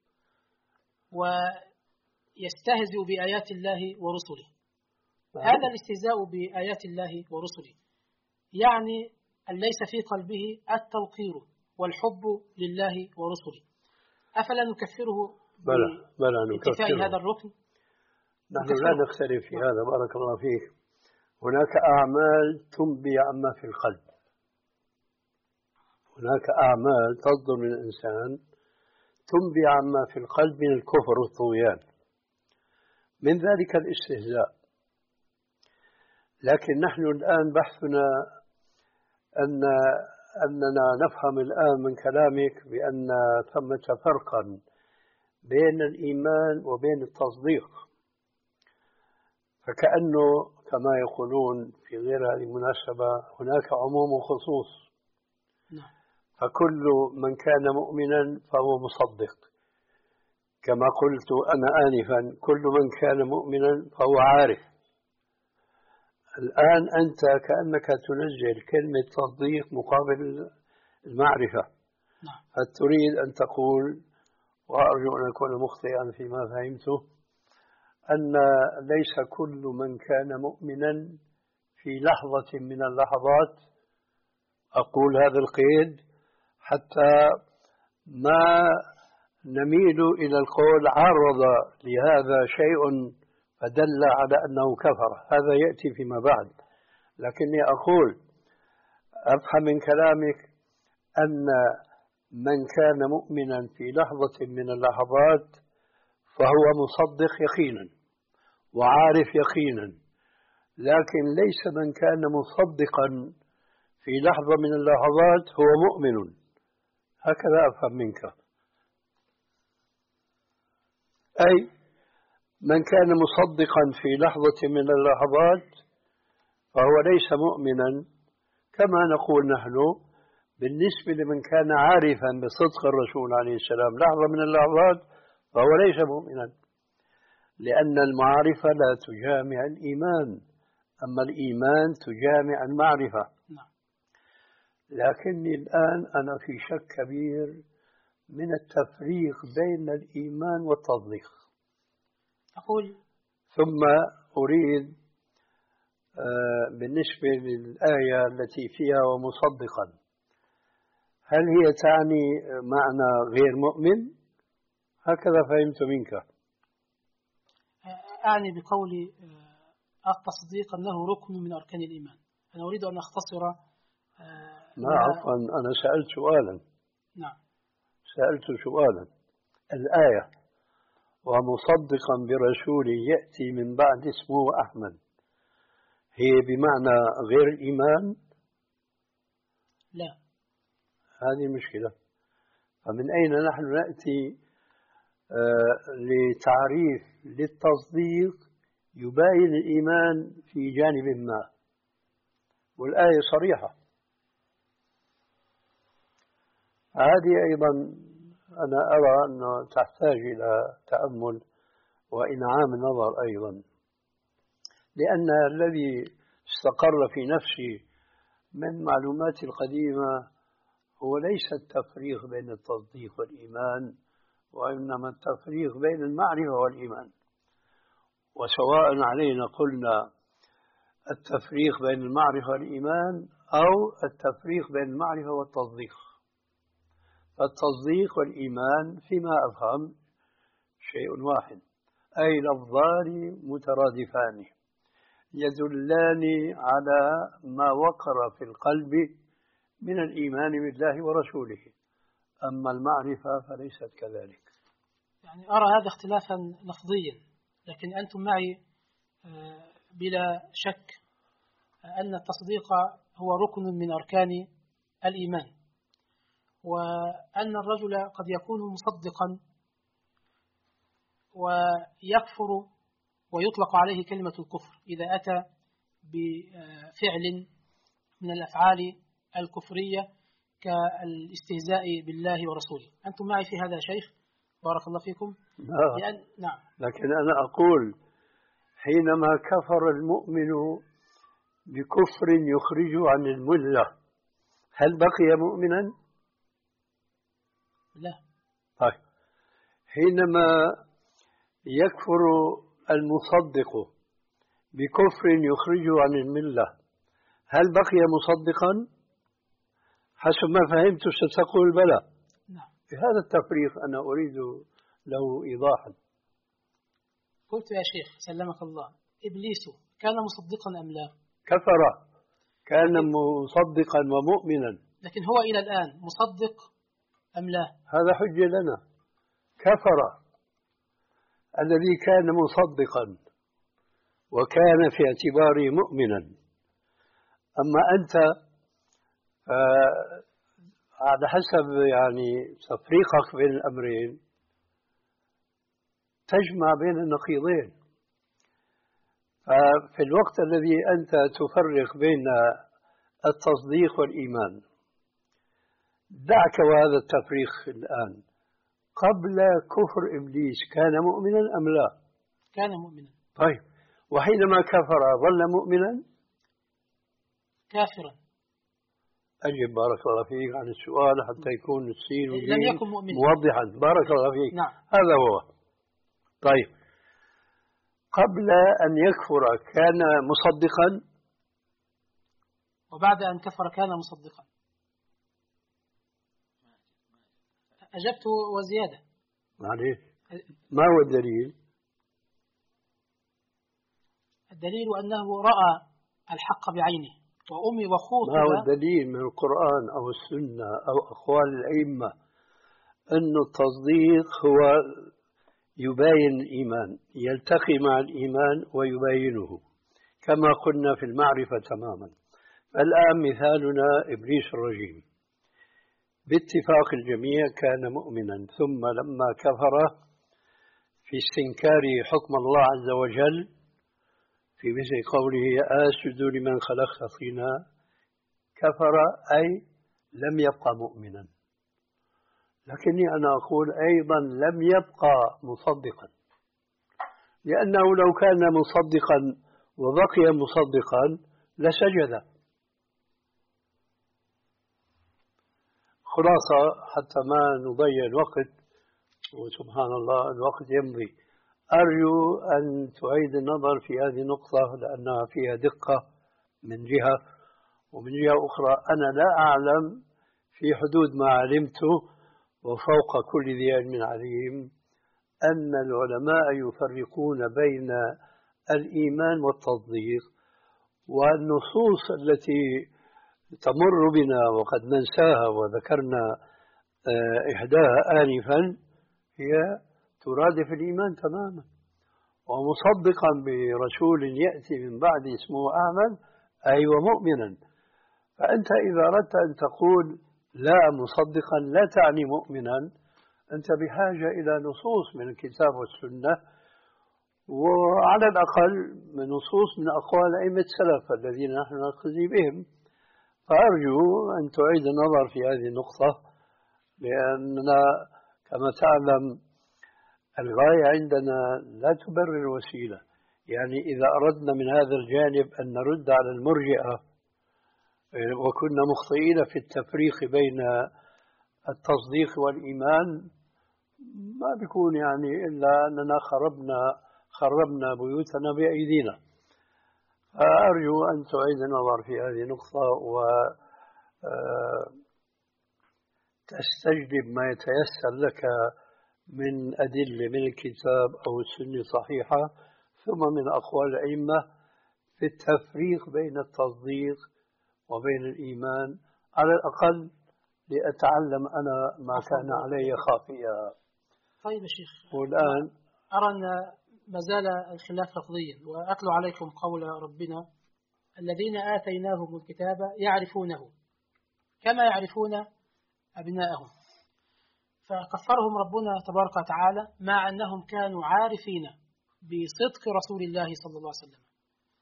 ويستهزئ بآيات الله ورسله. هذا الاستهزاء بآيات الله ورسله يعني أن ليس في قلبه التوقير والحب لله ورسله. أفلا نكفره بلى بلى بانتفاء هذا الركن؟ نحن لا نختلف في هذا. بارك الله فيك. هناك أعمال تنبي عما في القلب، هناك أعمال تصدر من الإنسان تنبي عما في القلب من الكفر والطغيان، من ذلك الاستهزاء. لكن نحن الآن بحثنا أن أننا نفهم الآن من كلامك بأن ثمة فرقا بين الإيمان وبين التصديق، فكأنه كما يقولون في غير هذه المناسبة هناك عموم وخصوص. فكل من كان مؤمنا فهو مصدق. كما قلت أنا آنفا كل من كان مؤمنا فهو عارف. الآن أنت كأنك تنزل كلمة تصديق مقابل المعرفة. نعم. فتريد أن تقول، وأرجو أن أكون مخطئا فيما فهمته، أن ليس كل من كان مؤمنا في لحظة من اللحظات، أقول هذا القيد حتى ما نميل إلى القول عرض لهذا شيء فدل على أنه كفر، هذا يأتي فيما بعد. لكني أقول أفهم من كلامك أن من كان مؤمنا في لحظة من اللحظات فهو مصدق يقينا وعارف يقينا، لكن ليس من كان مصدقا في لحظة من اللحظات هو مؤمن. هكذا أفهم منك. أي من كان مصدقا في لحظة من اللحظات فهو ليس مؤمنا، كما نقول نحن بالنسبة لمن كان عارفا بصدق الرسول عليه السلام لحظة من اللحظات فهو ليس مؤمنا، لأن المعرفة لا تجامع الإيمان، أما الإيمان تجامع المعرفة. لكني الآن أنا في شك كبير من التفريق بين الإيمان والتصديق. أقول ثم أريد بالنسبة للآية التي فيها ومصدقا، هل هي تعني معنى غير مؤمن؟ هكذا فهمت منك. أعني بقولي التصديق أنه ركن من أركان الإيمان. أنا أريد أن أختصر. لا عفوا، أنا سألت سؤالا. نعم. سألت سؤالا. الآية ومصدقا برسول يأتي من بعد اسمه أحمد، هي بمعنى غير الإيمان؟ لا. هذه المشكلة. فمن أين نحن نأتي آه لتعريف للتصديق يباين الإيمان في جانب ما، والآية صريحة. هذه أيضا أنا أرى أنه تحتاج إلى تأمل وإنعام نظر أيضا، لأن الذي استقر في نفسي من معلوماتي القديمة هو ليس التفريق بين التصديق والإيمان، وإنما التفريق بين المعرفة والإيمان. وسواء علينا قلنا التفريق بين المعرفة والإيمان أو التفريق بين المعرفة والتصديق. التصديق والإيمان فيما أفهم شيء واحد، أي لفظان مترادفان يدلان على ما وقر في القلب من الإيمان بالله ورسوله، أما المعرفة فليست كذلك. يعني أرى هذا اختلافا لفظيا، لكن أنتم معي بلا شك أن التصديق هو ركن من أركان الإيمان، وأن الرجل قد يكون مصدقا ويكفر ويطلق عليه كلمة الكفر إذا أتى بفعل من الأفعال الكفرية كالاستهزاء بالله ورسوله. أنتم معي في هذا يا شيخ؟ بارك الله فيكم. لا. لأن... نعم. لكن أنا أقول حينما كفر المؤمن بكفر يخرج عن الملة هل بقي مؤمنا؟ لا. طيب حينما يكفر المصدق بكفر يخرج عن الملة هل بقي مصدقا؟ حسب ما فهمت ستقول بلى. نعم. بهذا التفريق أنا أريد له إيضاحا. قلت يا شيخ سلمك الله، إبليس كان مصدقا أم لا؟ كفر، كان مصدقا ومؤمنا، لكن هو إلى الآن مصدق أم لا؟ هذا حجة لنا. كفر الذي كان مصدقا وكان في اعتباره مؤمنا، أما أنت على حسب يعني تفريقك بين الأمرين تجمع بين النقيضين. ففي الوقت الذي أنت تفرق بين التصديق والإيمان دعك وهذا التفريق الآن، قبل كفر إبليس كان مؤمنا أم لا؟ كان مؤمنا. طيب، وحينما كفر ظل مؤمنا؟ كافرا. أجب بارك الله فيك عن السؤال حتى يكون السين لم يكن مؤمنا موضحا. بارك الله فيك. نعم. هذا هو. طيب، قبل أن يكفر كان مصدقا، وبعد أن كفر كان مصدقا. أجبت وزيادة. معليش، ما هو الدليل؟ الدليل أنه رأى الحق بعينه وأمي وخوطب. ما هو الدليل من القرآن أو السنة أو أقوال الأئمة أن التصديق هو يباين الإيمان، يلتقي مع الإيمان ويباينه كما قلنا في المعرفة تماما. الآن مثالنا إبليس الرجيم، باتفاق الجميع كان مؤمنا، ثم لما كفر في استنكار حكم الله عز وجل في مثل قوله أسجد لمن خلقت طينا، كفر أي لم يبقى مؤمنا. لكني أنا أقول أيضا لم يبقى مصدقا، لأنه لو كان مصدقا وبقي مصدقا لسجد. خلاصة حتى ما نضيع الوقت، وسبحان الله الوقت يمضي، أرجو أن تعيد النظر في هذه النقطة لأنها فيها دقة من جهة، ومن جهة أخرى أنا لا أعلم في حدود ما علمته وفوق كل ذي علم عليم أن العلماء يفرقون بين الإيمان والتصديق، والنصوص التي تمر بنا وقد ننساها وذكرنا إحداها آنفا هي ترادف الإيمان تماما، ومصدقا برسول يأتي من بعد اسمه أحمد أي ومؤمنا. فأنت إذا أردت أن تقول لا مصدقا لا تعني مؤمنا، أنت بحاجة إلى نصوص من الكتاب والسنة، وعلى الأقل من نصوص من أقوال أئمة السلف الذين نحن نقتدي بهم. فأرجو أن تعيد النظر في هذه النقطة، لأننا كما تعلم الغاية عندنا لا تبرر الوسيلة. يعني إذا أردنا من هذا الجانب أن نرد على المرجئة وكنا مخطئين في التفريق بين التصديق والإيمان، ما بيكون يعني إلا أننا خربنا خربنا بيوتنا بأيدينا. فأرجو أن تعيد النظر في هذه النقطة وتستجلب ما يتيسر لك من أدلة من الكتاب أو السنة صحيحة، ثم من أقوال الأئمة في التفريق بين التصديق وبين الإيمان، على الأقل لأتعلم أنا ما كان علي خافيا. طيب يا شيخ، والآن أرى أن ما زال الخلاف لفظيا، وأتلو عليكم قول ربنا الذين آتيناهم الكتاب يعرفونه كما يعرفون أبناءهم. فكفرهم ربنا تبارك وتعالى مع أنهم كانوا عارفين بصدق رسول الله صلى الله عليه وسلم.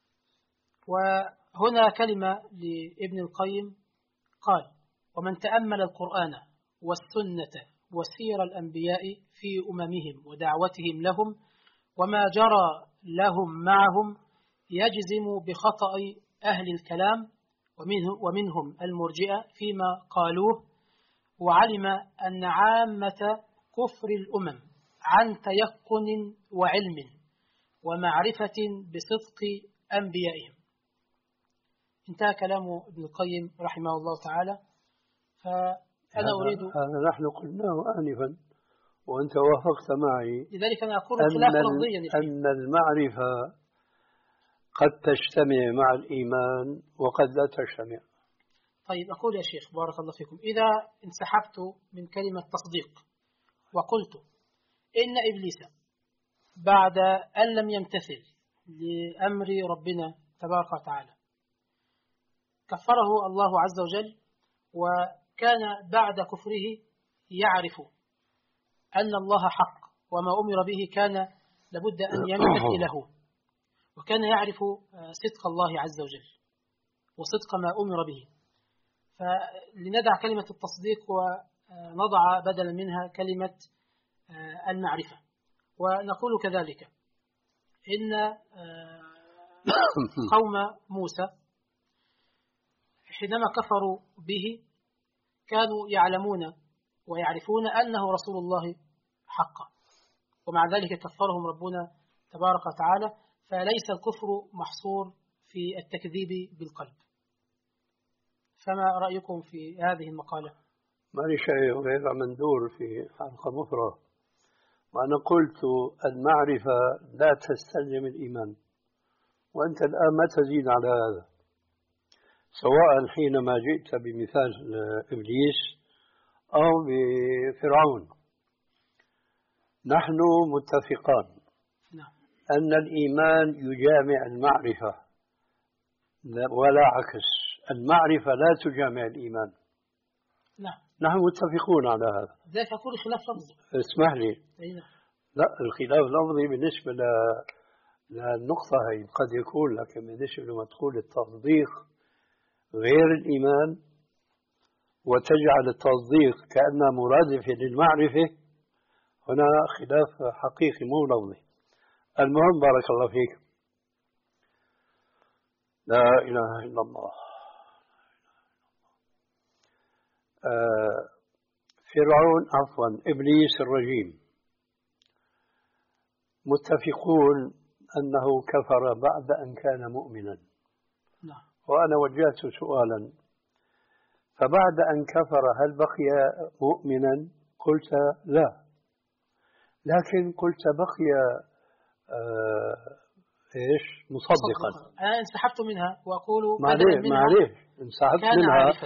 وهنا كلمة لابن القيم قال: ومن تأمل القرآن والسنة وسير الأنبياء في أممهم ودعوتهم لهم وما جرى لهم معهم يجزم بخطأ أهل الكلام ومنهم المرجئة فيما قالوه، وعلم أن عامة كفر الأمم عن تيقن وعلم ومعرفة بصدق أنبيائهم. انتهى كلام ابن القيم رحمه الله تعالى. فأنا أريد هذا نحن قلناه آنفا وأنت وافقت معي، لذلك أنا أقول الخلاف لفظيا أن المعرفة قد تجتمع مع الإيمان وقد لا تجتمع. طيب أقول يا شيخ بارك الله فيكم، إذا انسحبت من كلمة تصديق وقلت إن إبليس بعد أن لم يمتثل لأمر ربنا تبارك وتعالى كفره الله عز وجل، وكان بعد كفره يعرف أن الله حق وما أمر به كان لابد أن يمتثل له، وكان يعرف صدق الله عز وجل وصدق ما أمر به. فلندع كلمة التصديق ونضع بدلا منها كلمة المعرفة. ونقول كذلك إن قوم موسى حينما كفروا به كانوا يعلمون ويعرفون أنه رسول الله حقا، ومع ذلك كفرهم ربنا تبارك وتعالى. فليس الكفر محصور في التكذيب بالقلب. فما رأيكم في هذه المقالة؟ ما لي شيء غير مندور في حلقة مفرغة، وأنا قلت المعرفة لا تستلزم الإيمان، وأنت الآن ما تزيد على هذا، سواء حينما جئت بمثال إبليس أو بفرعون. نحن متفقان أن الإيمان يجامع المعرفة ولا عكس، المعرفة لا تجامع الإيمان. نعم. نحن متفقون على هذا. ذلك يكون خلاف لفظي. اسمح لي. أينا. لا، الخلاف لفظي بالنسبة للنقطة هي قد يكون، لكن بالنسبة لما تقول التصديق غير الإيمان وتجعل التصديق كأنه مرادف للمعرفة، هنا خلاف حقيقي مو لفظي. المهم بارك الله فيك. لا إله إلا الله. آه فرعون عفوا إبليس الرجيم متفقون أنه كفر بعد أن كان مؤمنا. نعم. وأنا وجهت سؤالا، فبعد أن كفر هل بقي مؤمنا؟ قلت لا، لكن قلت بقي آه إيش مصدقا. أنا انسحبت منها وأقول معليش معليش انسحبت كان منها عارفا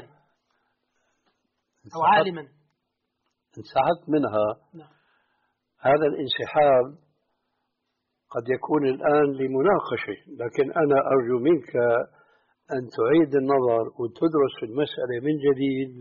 أو عالما. انسحبت منها. نعم. هذا الانسحاب قد يكون الآن لمناقشة، لكن أنا أرجو منك أن تعيد النظر وتدرس في المسألة من جديد،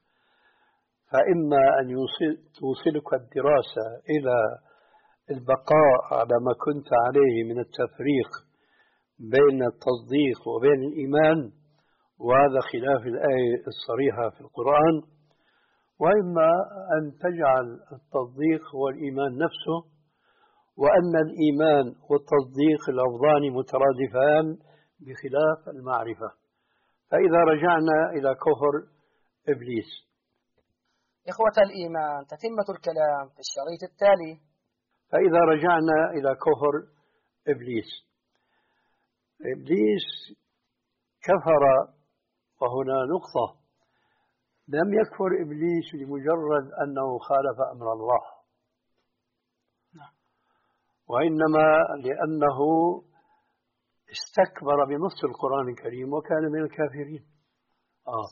فإما أن يوصل توصلك الدراسة إلى البقاء على ما كنت عليه من التفريق بين التصديق وبين الإيمان، وهذا خلاف الآية الصريحة في القرآن، وإما أن تجعل التصديق والإيمان نفسه، وأن الإيمان والتصديق لفظان مترادفان بخلاف المعرفة. فإذا رجعنا إلى كفر إبليس. إخوة الإيمان، تتمة الكلام في الشريط التالي. فإذا رجعنا إلى كفر إبليس، إبليس كفر، وهنا نقطة، لم يكفر إبليس لمجرد أنه خالف أمر الله، وإنما لأنه استكبر بنص القرآن الكريم وكان من الكافرين. آه.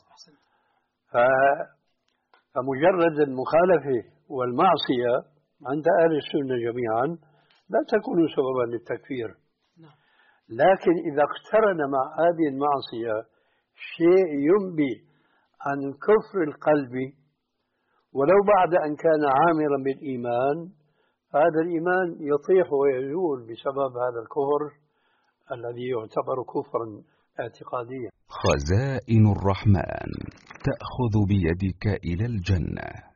فمجرد المخالفة والمعصية عند أهل السنة جميعا لا تكون سببا للتكفير، لكن إذا اقترن مع هذه المعصية شيء ينبي عن كفر القلب ولو بعد أن كان عامرا بالإيمان، هذا الإيمان يطيح ويزول بسبب هذا الكفر الذي يعتبر كفرا اعتقاديا. خزائن الرحمن تأخذ بيدك إلى الجنة.